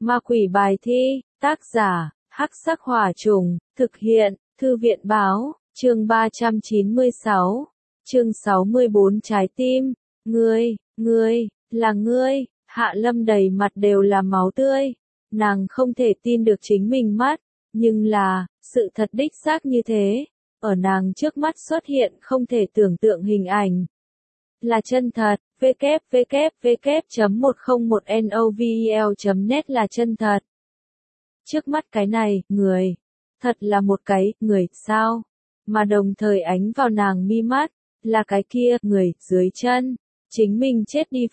Ma quỷ bài thi, tác giả, Hắc Sắc Hỏa Trùng, thực hiện, Thư viện báo, chương 396, chương 64 trái tim, ngươi, là ngươi, Hạ Lâm đầy mặt đều là máu tươi, nàng không thể tin được chính mình mắt, nhưng là, sự thật đích xác như thế, ở nàng trước mắt xuất hiện không thể tưởng tượng hình ảnh. Là chân thật, www.101novel.net là chân thật. Trước mắt cái này, người, thật là một cái, người, sao? Mà đồng thời ánh vào nàng mi mắt, là cái kia, người, dưới chân. Chính mình chết đi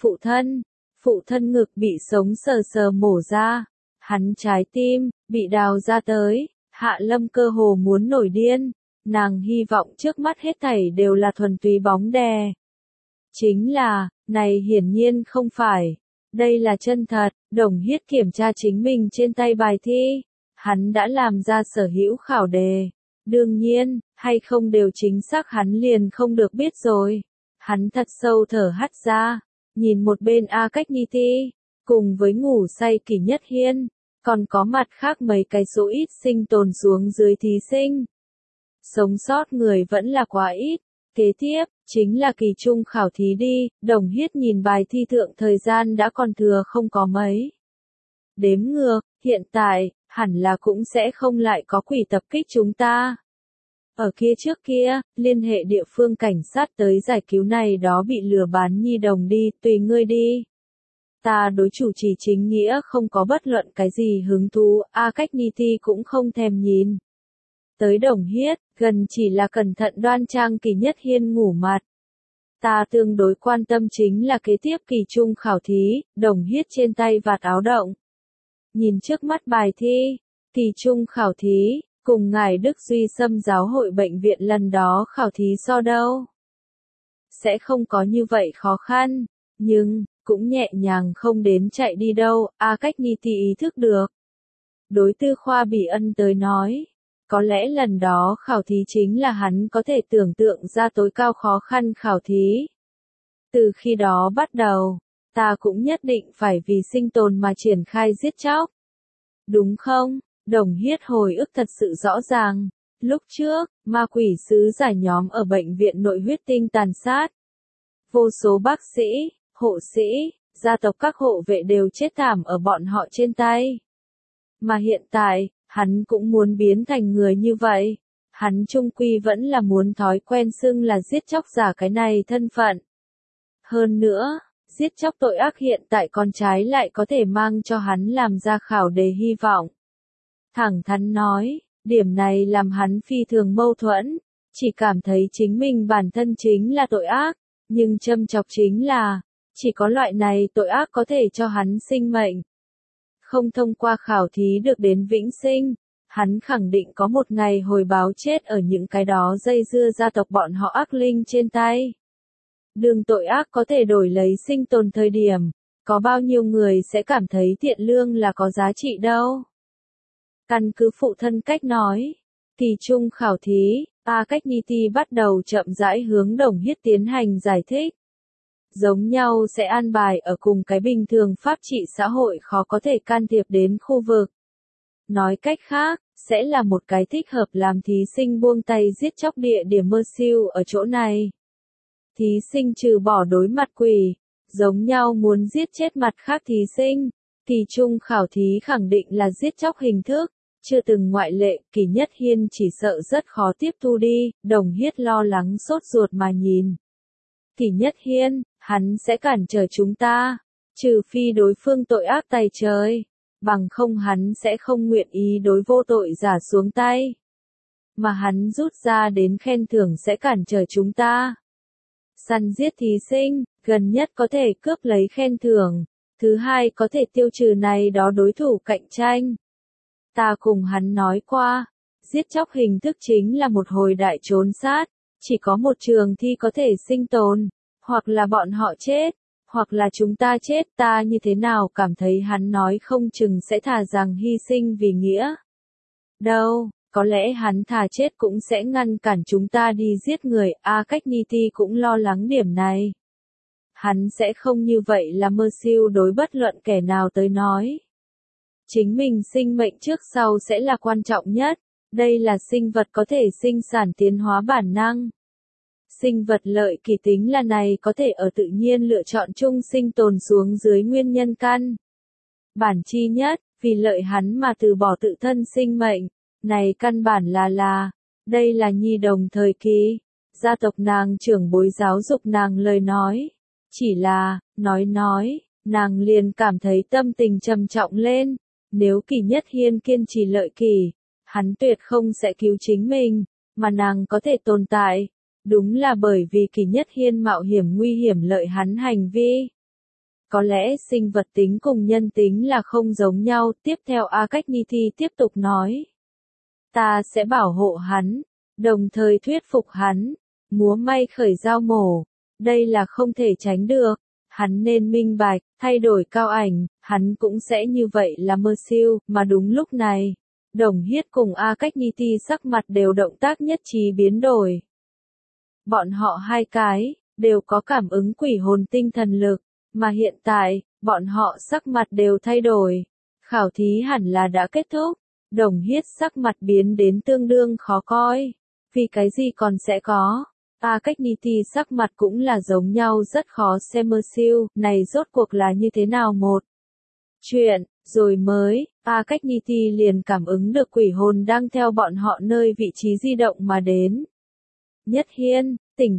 phụ thân ngực bị sống sờ sờ mổ ra. Hắn trái tim, bị đào ra tới, Hạ Lâm cơ hồ muốn nổi điên. Nàng hy vọng trước mắt hết thảy đều là thuần túy bóng đè. Chính là, này hiển nhiên không phải. Đây là chân thật, Đồng Hiết kiểm tra chính mình trên tay bài thi. Hắn đã làm ra sở hữu khảo đề. Đương nhiên, hay không đều chính xác hắn liền không được biết rồi. Hắn thật sâu thở hắt ra, nhìn một bên A Cách Ni Ti, cùng với ngủ say Kỷ Nhất Hiên, còn có mặt khác mấy cái số ít sinh tồn xuống dưới thí sinh. Sống sót người vẫn là quá ít. Kế tiếp, chính là kỳ trung khảo thí đi, Đồng Hiết nhìn bài thi thượng thời gian đã còn thừa không có mấy. Đếm ngược, hiện tại, hẳn là cũng sẽ không lại có quỷ tập kích chúng ta. Ở kia trước kia, liên hệ địa phương cảnh sát tới giải cứu này đó bị lừa bán nhi đồng đi, tùy ngươi đi. Ta đối chủ trì chính nghĩa không có bất luận cái gì hứng thú, A Cách Ni Ti cũng không thèm nhìn. Tới Đồng Hiết, gần chỉ là cẩn thận đoan trang Kỷ Nhất Hiên ngủ mặt. Ta tương đối quan tâm chính là kế tiếp kỳ trung khảo thí, Đồng Hiết trên tay vạt áo động. Nhìn trước mắt bài thi, kỳ trung khảo thí, cùng ngài Đức Duy Sâm giáo hội bệnh viện lần đó khảo thí so đâu. Sẽ không có như vậy khó khăn, nhưng, cũng nhẹ nhàng không đến chạy đi đâu, A Cách Ni Ti ý thức được. Đối Tư Khoa Bỉ Ân tới nói. Có lẽ lần đó khảo thí chính là hắn có thể tưởng tượng ra tối cao khó khăn khảo thí. Từ khi đó bắt đầu, ta cũng nhất định phải vì sinh tồn mà triển khai giết chóc. Đúng không? Đồng Hiết hồi ức thật sự rõ ràng. Lúc trước, ma quỷ sứ giải nhóm ở bệnh viện nội huyết tinh tàn sát. Vô số bác sĩ, hộ sĩ, gia tộc các hộ vệ đều chết thảm ở bọn họ trên tay. Mà hiện tại, hắn cũng muốn biến thành người như vậy. Hắn chung quy vẫn là muốn thói quen xưng là giết chóc giả cái này thân phận. Hơn nữa, giết chóc tội ác hiện tại con trái lại có thể mang cho hắn làm ra khảo đề hy vọng. Thẳng thắn nói, điểm này làm hắn phi thường mâu thuẫn, chỉ cảm thấy chính mình bản thân chính là tội ác, nhưng châm chọc chính là, chỉ có loại này tội ác có thể cho hắn sinh mệnh. Không thông qua khảo thí được đến vĩnh sinh, hắn khẳng định có một ngày hồi báo chết ở những cái đó dây dưa gia tộc bọn họ ác linh trên tay. Đường tội ác có thể đổi lấy sinh tồn thời điểm, có bao nhiêu người sẽ cảm thấy thiện lương là có giá trị đâu. Căn cứ phụ thân cách nói, kỳ trung khảo thí, A Cách Ni Ti bắt đầu chậm rãi hướng Đồng Hiết tiến hành giải thích. Giống nhau sẽ an bài ở cùng cái bình thường pháp trị xã hội khó có thể can thiệp đến khu vực. Nói cách khác, sẽ là một cái thích hợp làm thí sinh buông tay giết chóc địa điểm mơ siêu ở chỗ này. Thí sinh trừ bỏ đối mặt quỷ, giống nhau muốn giết chết mặt khác thí sinh, kỳ trung khảo thí khẳng định là giết chóc hình thức, chưa từng ngoại lệ, Kỷ Nhất Hiên chỉ sợ rất khó tiếp thu đi, Đồng Hiết lo lắng sốt ruột mà nhìn. Kỷ Nhất Hiên, hắn sẽ cản trở chúng ta, trừ phi đối phương tội ác tày trời, bằng không hắn sẽ không nguyện ý đối vô tội giả xuống tay. Mà hắn rút ra đến khen thưởng sẽ cản trở chúng ta. Săn giết thí sinh, gần nhất có thể cướp lấy khen thưởng, thứ hai có thể tiêu trừ này đó đối thủ cạnh tranh. Ta cùng hắn nói qua, giết chóc hình thức chính là một hồi đại trốn sát, chỉ có một trường thi có thể sinh tồn, hoặc là bọn họ chết, hoặc là chúng ta chết, ta như thế nào cảm thấy hắn nói không chừng sẽ thà rằng hy sinh vì nghĩa. Đâu, có lẽ hắn thà chết cũng sẽ ngăn cản chúng ta đi giết người, A Cách Ni Ti cũng lo lắng điểm này. Hắn sẽ không như vậy là mơ siêu đối bất luận kẻ nào tới nói. Chính mình sinh mệnh trước sau sẽ là quan trọng nhất. Đây là sinh vật có thể sinh sản tiến hóa bản năng. Sinh vật lợi kỳ tính là này có thể ở tự nhiên lựa chọn chung sinh tồn xuống dưới nguyên nhân căn. Bản chi nhất, vì lợi hắn mà từ bỏ tự thân sinh mệnh. Này căn bản là, đây là nhi đồng thời kỳ. Gia tộc nàng trưởng bối giáo dục nàng lời nói. Chỉ là, nói, nàng liền cảm thấy tâm tình trầm trọng lên. Nếu Kỳ Nhất Hiên kiên trì lợi kỳ, hắn tuyệt không sẽ cứu chính mình, mà nàng có thể tồn tại. Đúng là bởi vì Kỳ Nhất Hiên mạo hiểm nguy hiểm lợi hắn hành vi. Có lẽ sinh vật tính cùng nhân tính là không giống nhau. Tiếp theo A Cách Ni Thi tiếp tục nói. Ta sẽ bảo hộ hắn, đồng thời thuyết phục hắn, múa may khởi dao mổ. Đây là không thể tránh được. Hắn nên minh bạch, thay đổi Cao Ảnh, hắn cũng sẽ như vậy là mơ siêu, mà đúng lúc này. Đồng Hiết cùng A Cách Ni Thi sắc mặt đều động tác nhất trí biến đổi. Bọn họ hai cái, đều có cảm ứng quỷ hồn tinh thần lực, mà hiện tại, bọn họ sắc mặt đều thay đổi. Khảo thí hẳn là đã kết thúc, Đồng Hiết sắc mặt biến đến tương đương khó coi. Vì cái gì còn sẽ có? A Cách Ni Thi sắc mặt cũng là giống nhau rất khó xem mơ siêu, này rốt cuộc là như thế nào một chuyện, rồi mới, A Cách Ni Thi liền cảm ứng được quỷ hồn đang theo bọn họ nơi vị trí di động mà đến. Nhất Hiên,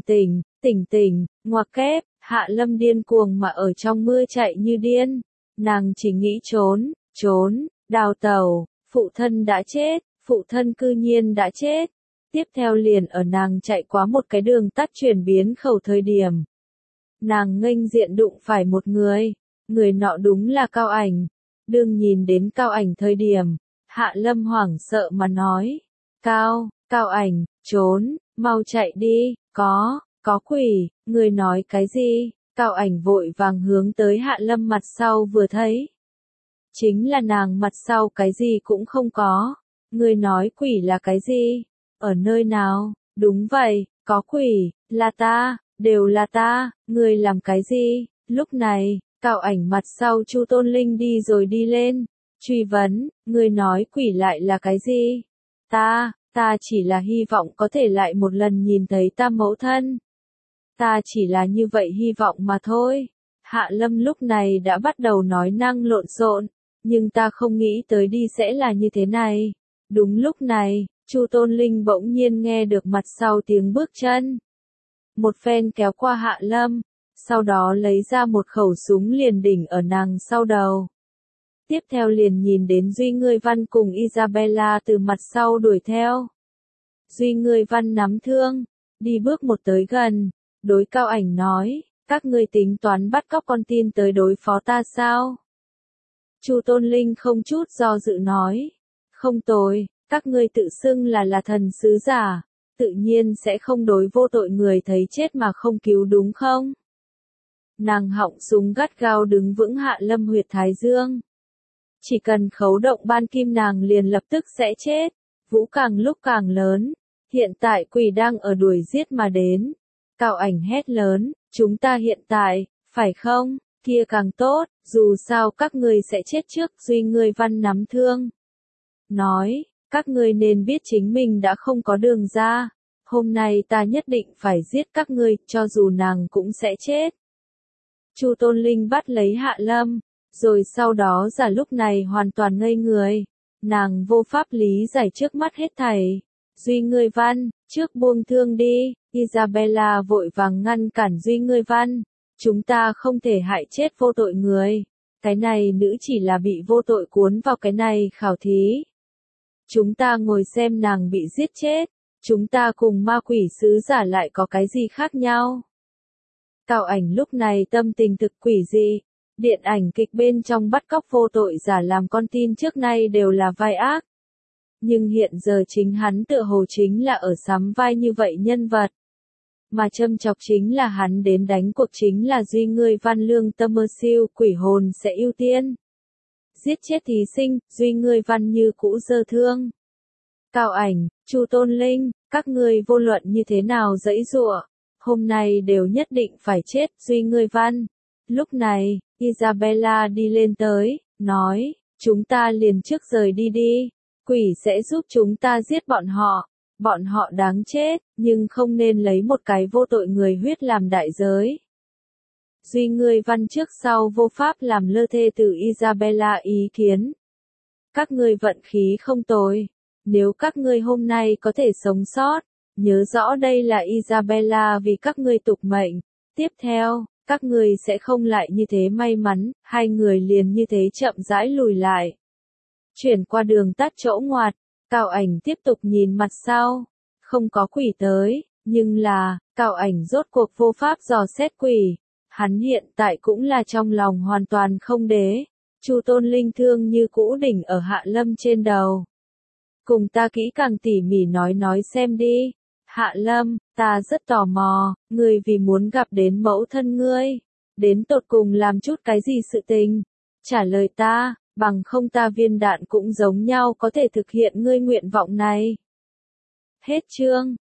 tỉnh, ngoặc kép, Hạ Lâm điên cuồng mà ở trong mưa chạy như điên. Nàng chỉ nghĩ trốn, đào tẩu, phụ thân đã chết, phụ thân cư nhiên đã chết. Tiếp theo liền ở nàng chạy qua một cái đường tắt chuyển biến khẩu thời điểm. Nàng nghênh diện đụng phải một người nọ đúng là Cao Ảnh. Đương nhìn đến Cao Ảnh thời điểm, Hạ Lâm hoảng sợ mà nói. Cao Ảnh, trốn, mau chạy đi, có quỷ, người nói cái gì? Cao Ảnh vội vàng hướng tới Hạ Lâm mặt sau vừa thấy. Chính là nàng mặt sau cái gì cũng không có. Người nói quỷ là cái gì? Ở nơi nào? Đúng vậy, có quỷ, là ta, đều là ta, người làm cái gì? Lúc này, Cao Ảnh mặt sau Chu Tôn Linh đi rồi đi lên, truy vấn, người nói quỷ lại là cái gì? Ta chỉ là hy vọng có thể lại một lần nhìn thấy ta mẫu thân. Ta chỉ là như vậy hy vọng mà thôi. Hạ Lâm lúc này đã bắt đầu nói năng lộn xộn, nhưng ta không nghĩ tới đi sẽ là như thế này. Đúng lúc này, Chu Tôn Linh bỗng nhiên nghe được mặt sau tiếng bước chân. Một phen kéo qua Hạ Lâm, sau đó lấy ra một khẩu súng liền đỉnh ở nàng sau đầu. Tiếp theo liền nhìn đến Duy Ngươi Văn cùng Isabella từ mặt sau đuổi theo. Duy Ngươi Văn nắm thương, đi bước một tới gần, đối Cao Ảnh nói, các ngươi tính toán bắt cóc con tin tới đối phó ta sao? Chu Tôn Linh không chút do dự nói, không tồi, các ngươi tự xưng là thần sứ giả, tự nhiên sẽ không đối vô tội người thấy chết mà không cứu đúng không? Nàng họng súng gắt gao đứng vững Hạ Lâm huyệt thái dương. Chỉ cần khấu động ban kim nàng liền lập tức sẽ chết. Vũ càng lúc càng lớn. Hiện tại quỷ đang ở đuổi giết mà đến. Cao Ảnh hét lớn, chúng ta hiện tại, phải không, kia càng tốt, dù sao các ngươi sẽ chết trước. Duy Ngươi Văn nắm thương. Nói, các ngươi nên biết chính mình đã không có đường ra. Hôm nay ta nhất định phải giết các ngươi, cho dù nàng cũng sẽ chết. Chu Tôn Linh bắt lấy Hạ Lâm, rồi sau đó giả lúc này hoàn toàn ngây người. Nàng vô pháp lý giải trước mắt hết thảy. Duy Ngươi Văn, trước buông thương đi. Isabella vội vàng ngăn cản Duy Ngươi Văn. Chúng ta không thể hại chết vô tội người. Cái này nữ chỉ là bị vô tội cuốn vào cái này khảo thí. Chúng ta ngồi xem nàng bị giết chết. Chúng ta cùng ma quỷ sứ giả lại có cái gì khác nhau? Cao Ảnh lúc này tâm tình thực quỷ dị. Điện ảnh kịch bên trong bắt cóc vô tội giả làm con tin trước nay đều là vai ác. Nhưng hiện giờ chính hắn tựa hồ chính là ở sắm vai như vậy nhân vật. Mà châm chọc chính là hắn đến đánh cuộc chính là Duy Ngươi Văn lương tâm mơ siêu, quỷ hồn sẽ ưu tiên. Giết chết thí sinh, Duy Ngươi Văn như cũ dơ thương. Cao Ảnh, Chu Tôn Linh, các ngươi vô luận như thế nào giãy giụa, hôm nay đều nhất định phải chết. Duy Ngươi Văn. Lúc này, Isabella đi lên tới, nói, chúng ta liền trước rời đi đi. Quỷ sẽ giúp chúng ta giết bọn họ. Bọn họ đáng chết, nhưng không nên lấy một cái vô tội người huyết làm đại giới. Duy ngươi văn trước sau vô pháp làm lơ thê tử Isabella ý kiến. Các ngươi vận khí không tồi. Nếu các ngươi hôm nay có thể sống sót, nhớ rõ đây là Isabella vì các ngươi tục mệnh. Tiếp theo, các ngươi sẽ không lại như thế may mắn, hai người liền như thế chậm rãi lùi lại. Chuyển qua đường tắt chỗ ngoặt, Cao Ảnh tiếp tục nhìn mặt sau. Không có quỷ tới, nhưng là, Cao Ảnh rốt cuộc vô pháp dò xét quỷ. Hắn hiện tại cũng là trong lòng hoàn toàn không đế. Chu Tôn linh thương như cũ đỉnh ở Hạ Lâm trên đầu. Cùng ta kỹ càng tỉ mỉ nói xem đi. Hạ Lâm, ta rất tò mò, ngươi vì muốn gặp đến mẫu thân ngươi, đến tột cùng làm chút cái gì sự tình? Trả lời ta, bằng không ta viên đạn cũng giống nhau có thể thực hiện ngươi nguyện vọng này. Hết chương.